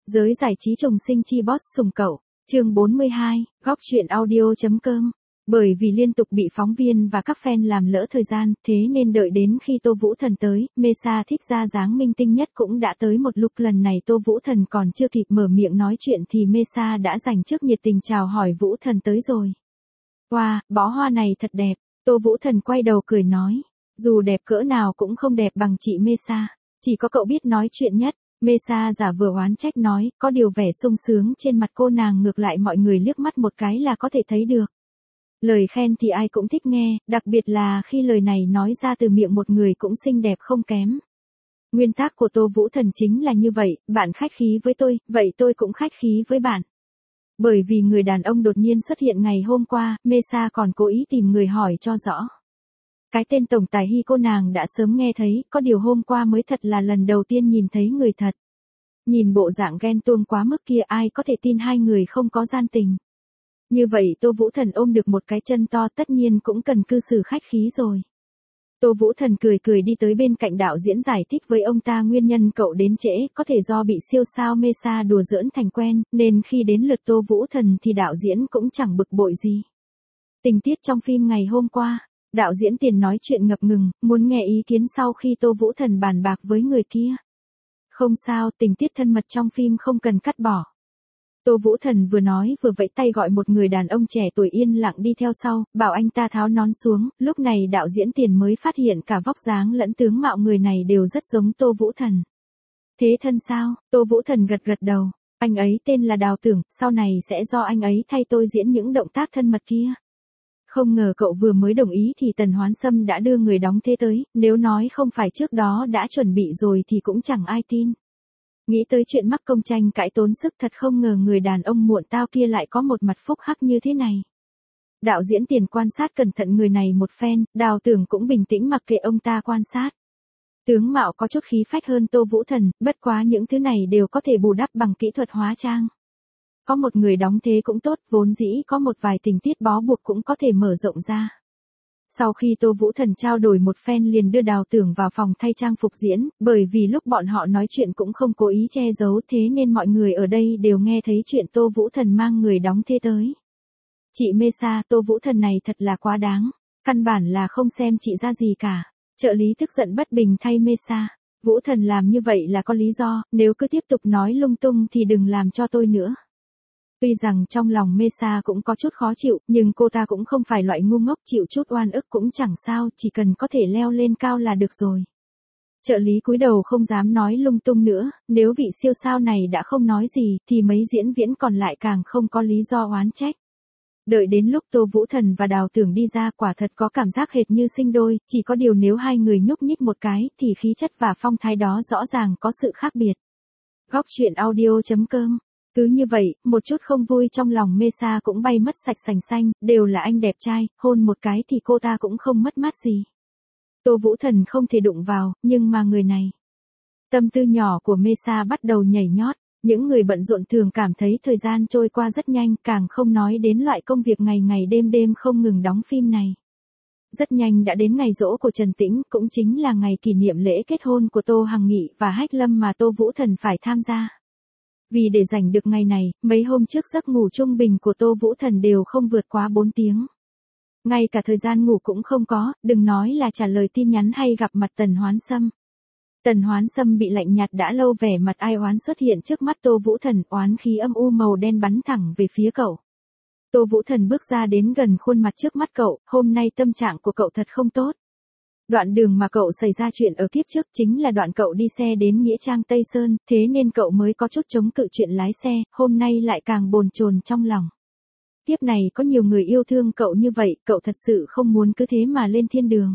Giới giải trí trùng sinh chi boss sùng cậu, chương 42, góc truyện audio.com. Bởi vì liên tục bị phóng viên và các fan làm lỡ thời gian, thế nên đợi đến khi Tô Vũ Thần tới, Mesa thích ra dáng minh tinh nhất cũng đã tới một lúc. Lần này Tô Vũ Thần còn chưa kịp mở miệng nói chuyện thì Mesa đã dành trước nhiệt tình chào hỏi Vũ Thần tới rồi. Wow, bó hoa này thật đẹp. Tô Vũ Thần quay đầu cười nói, dù đẹp cỡ nào cũng không đẹp bằng chị Mesa, chỉ có cậu biết nói chuyện nhất. Mesa giả vờ oán trách nói, có điều vẻ sung sướng trên mặt cô nàng ngược lại mọi người liếc mắt một cái là có thể thấy được. Lời khen thì ai cũng thích nghe, đặc biệt là khi lời này nói ra từ miệng một người cũng xinh đẹp không kém. Nguyên tắc của Tô Vũ Thần chính là như vậy, bạn khách khí với tôi, vậy tôi cũng khách khí với bạn. Bởi vì người đàn ông đột nhiên xuất hiện ngày hôm qua, Mesa còn cố ý tìm người hỏi cho rõ. Cái tên tổng tài Hy cô nàng đã sớm nghe thấy, có điều hôm qua mới thật là lần đầu tiên nhìn thấy người thật. Nhìn bộ dạng ghen tuông quá mức kia ai có thể tin hai người không có gian tình. Như vậy Tô Vũ Thần ôm được một cái chân to tất nhiên cũng cần cư xử khách khí rồi. Tô Vũ Thần cười cười đi tới bên cạnh đạo diễn giải thích với ông ta nguyên nhân cậu đến trễ có thể do bị siêu sao Mesa đùa giỡn thành quen, nên khi đến lượt Tô Vũ Thần thì đạo diễn cũng chẳng bực bội gì. Tình tiết trong phim ngày hôm qua. Đạo diễn Tiền nói chuyện ngập ngừng, muốn nghe ý kiến sau khi Tô Vũ Thần bàn bạc với người kia. Không sao, tình tiết thân mật trong phim không cần cắt bỏ. Tô Vũ Thần vừa nói vừa vẫy tay gọi một người đàn ông trẻ tuổi yên lặng đi theo sau, bảo anh ta tháo nón xuống. Lúc này đạo diễn Tiền mới phát hiện cả vóc dáng lẫn tướng mạo người này đều rất giống Tô Vũ Thần. Thế thân sao? Tô Vũ Thần gật gật đầu. Anh ấy tên là Đào Tưởng, sau này sẽ do anh ấy thay tôi diễn những động tác thân mật kia. Không ngờ cậu vừa mới đồng ý thì Tần Hoán Sâm đã đưa người đóng thế tới, nếu nói không phải trước đó đã chuẩn bị rồi thì cũng chẳng ai tin. Nghĩ tới chuyện mắc công tranh cãi tốn sức thật không ngờ người đàn ông muộn tao kia lại có một mặt phúc hắc như thế này. Đạo diễn Tiền quan sát cẩn thận người này một phen, Đào Tưởng cũng bình tĩnh mặc kệ ông ta quan sát. Tướng mạo có chút khí phách hơn Tô Vũ Thần, bất quá những thứ này đều có thể bù đắp bằng kỹ thuật hóa trang. Có một người đóng thế cũng tốt, vốn dĩ có một vài tình tiết bó buộc cũng có thể mở rộng ra. Sau khi Tô Vũ Thần trao đổi một phen liền đưa Đào Tưởng vào phòng thay trang phục diễn, bởi vì lúc bọn họ nói chuyện cũng không cố ý che giấu thế nên mọi người ở đây đều nghe thấy chuyện Tô Vũ Thần mang người đóng thế tới. Chị Mesa, Tô Vũ Thần này thật là quá đáng, căn bản là không xem chị ra gì cả. Trợ lý tức giận bất bình thay Mesa. Vũ Thần làm như vậy là có lý do, nếu cứ tiếp tục nói lung tung thì đừng làm cho tôi nữa. Tuy rằng trong lòng Mesa cũng có chút khó chịu, nhưng cô ta cũng không phải loại ngu ngốc, chịu chút oan ức cũng chẳng sao, chỉ cần có thể leo lên cao là được rồi. Trợ lý cúi đầu không dám nói lung tung nữa, nếu vị siêu sao này đã không nói gì, thì mấy diễn viên còn lại càng không có lý do oán trách. Đợi đến lúc Tô Vũ Thần và Đào Tưởng đi ra quả thật có cảm giác hệt như sinh đôi, chỉ có điều nếu hai người nhúc nhích một cái, thì khí chất và phong thái đó rõ ràng có sự khác biệt. Góc truyện audio.com. Cứ như vậy, một chút không vui trong lòng Mesa cũng bay mất sạch sành xanh, đều là anh đẹp trai, hôn một cái thì cô ta cũng không mất mát gì. Tô Vũ Thần không thể đụng vào, nhưng mà người này. Tâm tư nhỏ của Mesa bắt đầu nhảy nhót, những người bận rộn thường cảm thấy thời gian trôi qua rất nhanh, càng không nói đến loại công việc ngày ngày đêm đêm không ngừng đóng phim này. Rất nhanh đã đến ngày giỗ của Trần Tĩnh, cũng chính là ngày kỷ niệm lễ kết hôn của Tô Hằng Nghị và Hách Lâm mà Tô Vũ Thần phải tham gia. Vì để giành được ngày này, mấy hôm trước giấc ngủ trung bình của Tô Vũ Thần đều không vượt quá 4 tiếng. Ngay cả thời gian ngủ cũng không có, đừng nói là trả lời tin nhắn hay gặp mặt Tần Hoán Sâm. Tần Hoán Sâm bị lạnh nhạt đã lâu vẻ mặt ai oán xuất hiện trước mắt Tô Vũ Thần, oán khí âm u màu đen bắn thẳng về phía cậu. Tô Vũ Thần bước ra đến gần khuôn mặt trước mắt cậu, hôm nay tâm trạng của cậu thật không tốt. Đoạn đường mà cậu xảy ra chuyện ở kiếp trước chính là đoạn cậu đi xe đến Nghĩa Trang Tây Sơn, thế nên cậu mới có chút chống cự chuyện lái xe, hôm nay lại càng bồn chồn trong lòng. Kiếp này có nhiều người yêu thương cậu như vậy, cậu thật sự không muốn cứ thế mà lên thiên đường.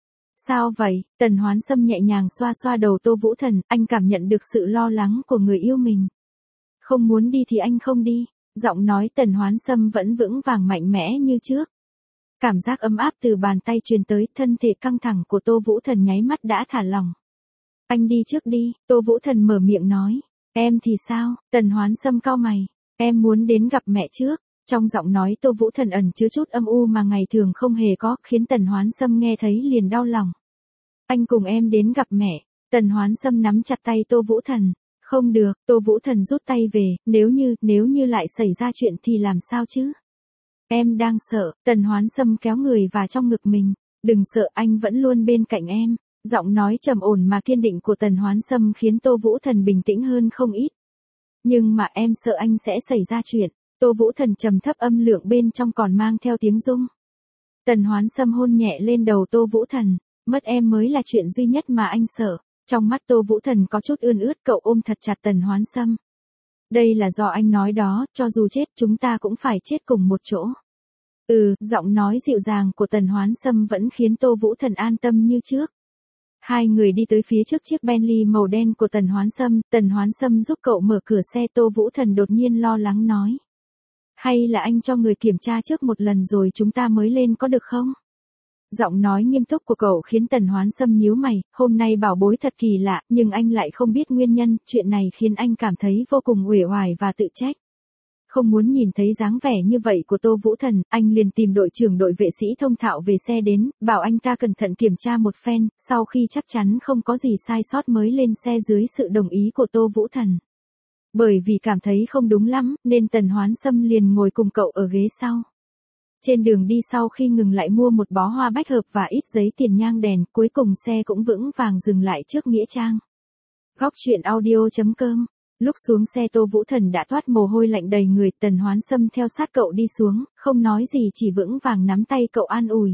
Sao vậy? Tần Hoán Sâm nhẹ nhàng xoa xoa đầu Tô Vũ Thần, anh cảm nhận được sự lo lắng của người yêu mình. Không muốn đi thì anh không đi, giọng nói Tần Hoán Sâm vẫn vững vàng mạnh mẽ như trước. Cảm giác ấm áp từ bàn tay truyền tới, thân thể căng thẳng của Tô Vũ Thần nháy mắt đã thả lỏng. Anh đi trước đi, Tô Vũ Thần mở miệng nói. Em thì sao? Tần Hoán Sâm cau mày. Em muốn đến gặp mẹ trước. Trong giọng nói Tô Vũ Thần ẩn chứa chút âm u mà ngày thường không hề có, khiến Tần Hoán Sâm nghe thấy liền đau lòng. Anh cùng em đến gặp mẹ. Tần Hoán Sâm nắm chặt tay Tô Vũ Thần. Không được, Tô Vũ Thần rút tay về, nếu như lại xảy ra chuyện thì làm sao chứ? Em đang sợ, Tần Hoán Sâm kéo người vào trong ngực mình. Đừng sợ, anh vẫn luôn bên cạnh em. Giọng nói trầm ổn mà kiên định của Tần Hoán Sâm khiến Tô Vũ Thần bình tĩnh hơn không ít. Nhưng mà em sợ anh sẽ xảy ra chuyện. Tô Vũ Thần trầm thấp âm lượng bên trong còn mang theo tiếng rung. Tần Hoán Sâm hôn nhẹ lên đầu Tô Vũ Thần. Mất em mới là chuyện duy nhất mà anh sợ. Trong mắt Tô Vũ Thần có chút ươn ướt, cậu ôm thật chặt Tần Hoán Sâm. Đây là do anh nói đó, cho dù chết chúng ta cũng phải chết cùng một chỗ. Giọng nói dịu dàng của Tần Hoán Sâm vẫn khiến Tô Vũ Thần an tâm như trước. Hai người đi tới phía trước chiếc Bentley màu đen của Tần Hoán Sâm giúp cậu mở cửa xe. Tô Vũ Thần đột nhiên lo lắng nói. Hay là anh cho người kiểm tra trước một lần rồi chúng ta mới lên có được không? Giọng nói nghiêm túc của cậu khiến Tần Hoán Sâm nhíu mày, hôm nay bảo bối thật kỳ lạ, nhưng anh lại không biết nguyên nhân, chuyện này khiến anh cảm thấy vô cùng uể oải và tự trách. Không muốn nhìn thấy dáng vẻ như vậy của Tô Vũ Thần, anh liền tìm đội trưởng đội vệ sĩ thông thạo về xe đến, bảo anh ta cẩn thận kiểm tra một phen, sau khi chắc chắn không có gì sai sót mới lên xe dưới sự đồng ý của Tô Vũ Thần. Bởi vì cảm thấy không đúng lắm, nên Tần Hoán Sâm liền ngồi cùng cậu ở ghế sau. Trên đường đi sau khi ngừng lại mua một bó hoa bách hợp và ít giấy tiền nhang đèn, cuối cùng xe cũng vững vàng dừng lại trước nghĩa trang. Góc truyện audio.com. Lúc xuống xe Tô Vũ Thần đã toát mồ hôi lạnh đầy người, Tần Hoán Sâm theo sát cậu đi xuống, không nói gì chỉ vững vàng nắm tay cậu an ủi.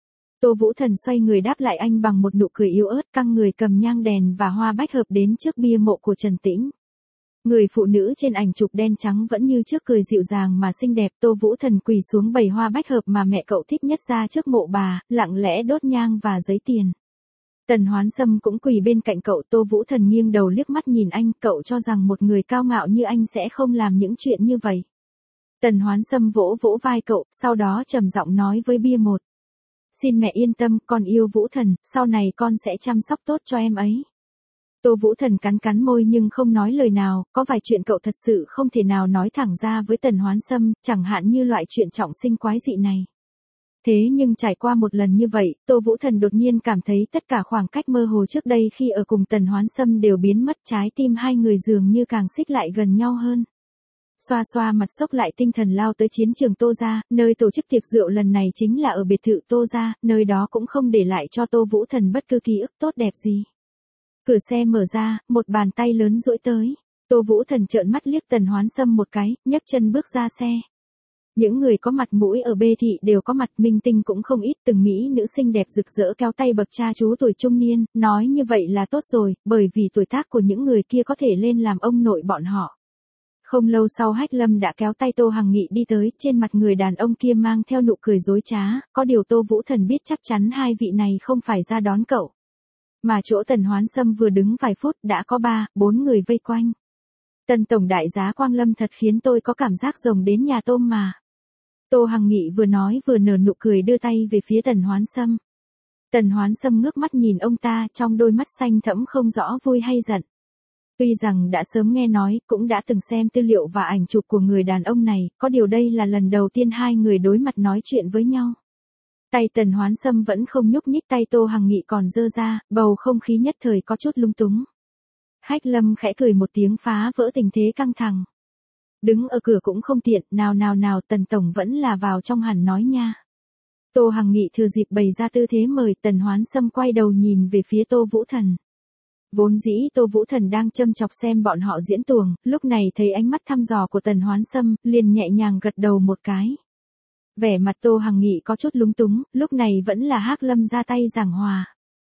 Tô Vũ Thần xoay người đáp lại anh bằng một nụ cười yếu ớt, căng người cầm nhang đèn và hoa bách hợp đến trước bia mộ của Trần Tĩnh. Người phụ nữ trên ảnh chụp đen trắng vẫn như trước, cười dịu dàng mà xinh đẹp. Tô Vũ Thần quỳ xuống bày hoa bách hợp mà mẹ cậu thích nhất ra trước mộ bà, lặng lẽ đốt nhang và giấy tiền. Tần Hoán Sâm cũng quỳ bên cạnh cậu. Tô Vũ Thần nghiêng đầu liếc mắt nhìn anh, cậu cho rằng một người cao ngạo như anh sẽ không làm những chuyện như vậy. Tần Hoán Sâm vỗ vỗ vai cậu, sau đó trầm giọng nói với bia một. Xin mẹ yên tâm, con yêu Vũ Thần, sau này con sẽ chăm sóc tốt cho em ấy. Tô Vũ Thần cắn môi nhưng không nói lời nào, có vài chuyện cậu thật sự không thể nào nói thẳng ra với Tần Hoán Sâm, chẳng hạn như loại chuyện trọng sinh quái dị này. Thế nhưng trải qua một lần như vậy, Tô Vũ Thần đột nhiên cảm thấy tất cả khoảng cách mơ hồ trước đây khi ở cùng Tần Hoán Sâm đều biến mất, trái tim hai người dường như càng xích lại gần nhau hơn. Xoa xoa mặt sốc lại tinh thần lao tới chiến trường Tô gia, nơi tổ chức tiệc rượu lần này chính là ở biệt thự Tô gia, nơi đó cũng không để lại cho Tô Vũ Thần bất cứ ký ức tốt đẹp gì. Cửa xe mở ra, một bàn tay lớn duỗi tới. Tô Vũ Thần trợn mắt liếc Tần Hoán Sâm một cái, nhấc chân bước ra xe. Những người có mặt mũi ở bê thị đều có mặt, minh tinh cũng không ít, từng mỹ nữ xinh đẹp rực rỡ kéo tay bậc cha chú tuổi trung niên, nói như vậy là tốt rồi, bởi vì tuổi tác của những người kia có thể lên làm ông nội bọn họ. Không lâu sau Hách Lâm đã kéo tay Tô Hằng Nghị đi tới, trên mặt người đàn ông kia mang theo nụ cười dối trá, có điều Tô Vũ Thần biết chắc chắn hai vị này không phải ra đón cậu. Mà chỗ Tần Hoán Sâm vừa đứng vài phút đã có 3-4 người vây quanh. Tần tổng đại giá Quang Lâm thật khiến tôi có cảm giác rồng đến nhà tôm mà. Tô Hằng Nghị vừa nói vừa nở nụ cười đưa tay về phía Tần Hoán Sâm. Tần Hoán Sâm ngước mắt nhìn ông ta, trong đôi mắt xanh thẫm không rõ vui hay giận. Tuy rằng đã sớm nghe nói, cũng đã từng xem tư liệu và ảnh chụp của người đàn ông này, có điều đây là lần đầu tiên hai người đối mặt nói chuyện với nhau. Tay Tần Hoán Sâm vẫn không nhúc nhích, tay Tô Hằng Nghị còn giơ ra, bầu không khí nhất thời có chút lung túng. Hách Lâm khẽ cười một tiếng phá vỡ tình thế căng thẳng. Đứng ở cửa cũng không tiện, nào, Tần tổng vẫn là vào trong hẳn nói nha. Tô Hằng Nghị thừa dịp bày ra tư thế mời. Tần Hoán Sâm quay đầu nhìn về phía Tô Vũ Thần. Vốn dĩ Tô Vũ Thần đang châm chọc xem bọn họ diễn tuồng, lúc này thấy ánh mắt thăm dò của Tần Hoán Sâm, liền nhẹ nhàng gật đầu một cái. Vẻ mặt Tô Hằng Nghị có chút lúng túng, lúc này vẫn là Hách Lâm ra tay giảng hòa.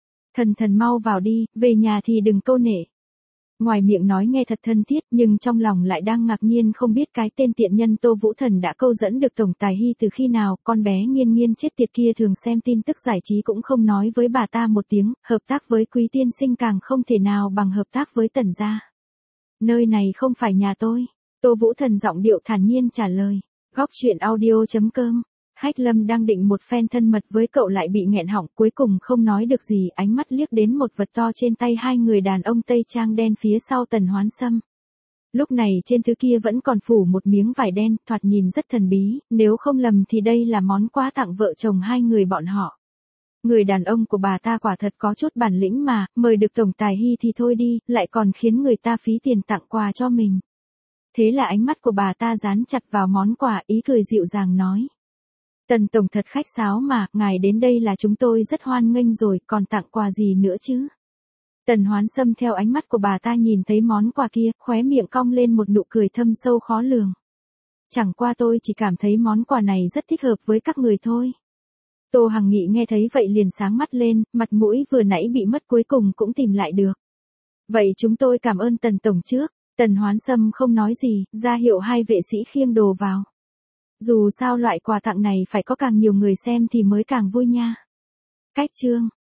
Thần mau vào đi, về nhà thì đừng câu nể. Ngoài miệng nói nghe thật thân thiết, nhưng trong lòng lại đang ngạc nhiên không biết cái tên tiện nhân Tô Vũ Thần đã câu dẫn được tổng tài Hy từ khi nào. Con bé nghiên chết tiệt kia thường xem tin tức giải trí cũng không nói với bà ta một tiếng, hợp tác với Quý tiên sinh càng không thể nào bằng hợp tác với Tần gia. Nơi này không phải nhà tôi. Tô Vũ Thần giọng điệu thản nhiên trả lời. Góc truyện audio.com. Hách Lâm đang định một phen thân mật với cậu lại bị nghẹn họng, cuối cùng không nói được gì, ánh mắt liếc đến một vật to trên tay hai người đàn ông tây trang đen phía sau Tần Hoán Sâm. Lúc này trên thứ kia vẫn còn phủ một miếng vải đen, thoạt nhìn rất thần bí, nếu không lầm thì đây là món quà tặng vợ chồng hai người bọn họ. Người đàn ông của bà ta quả thật có chút bản lĩnh mà, mời được tổng tài Hy thì thôi đi, lại còn khiến người ta phí tiền tặng quà cho mình. Thế là ánh mắt của bà ta dán chặt vào món quà, ý cười dịu dàng nói. Tần tổng thật khách sáo mà, ngài đến đây là chúng tôi rất hoan nghênh rồi, còn tặng quà gì nữa chứ? Tần Hoán Sâm theo ánh mắt của bà ta nhìn thấy món quà kia, khóe miệng cong lên một nụ cười thâm sâu khó lường. Chẳng qua tôi chỉ cảm thấy món quà này rất thích hợp với các người thôi. Tô Hằng Nghị nghe thấy vậy liền sáng mắt lên, mặt mũi vừa nãy bị mất cuối cùng cũng tìm lại được. Vậy chúng tôi cảm ơn Tần tổng trước. Tần Hoán Sâm không nói gì, ra hiệu hai vệ sĩ khiêng đồ vào. Dù sao loại quà tặng này phải có càng nhiều người xem thì mới càng vui nha. Cách chương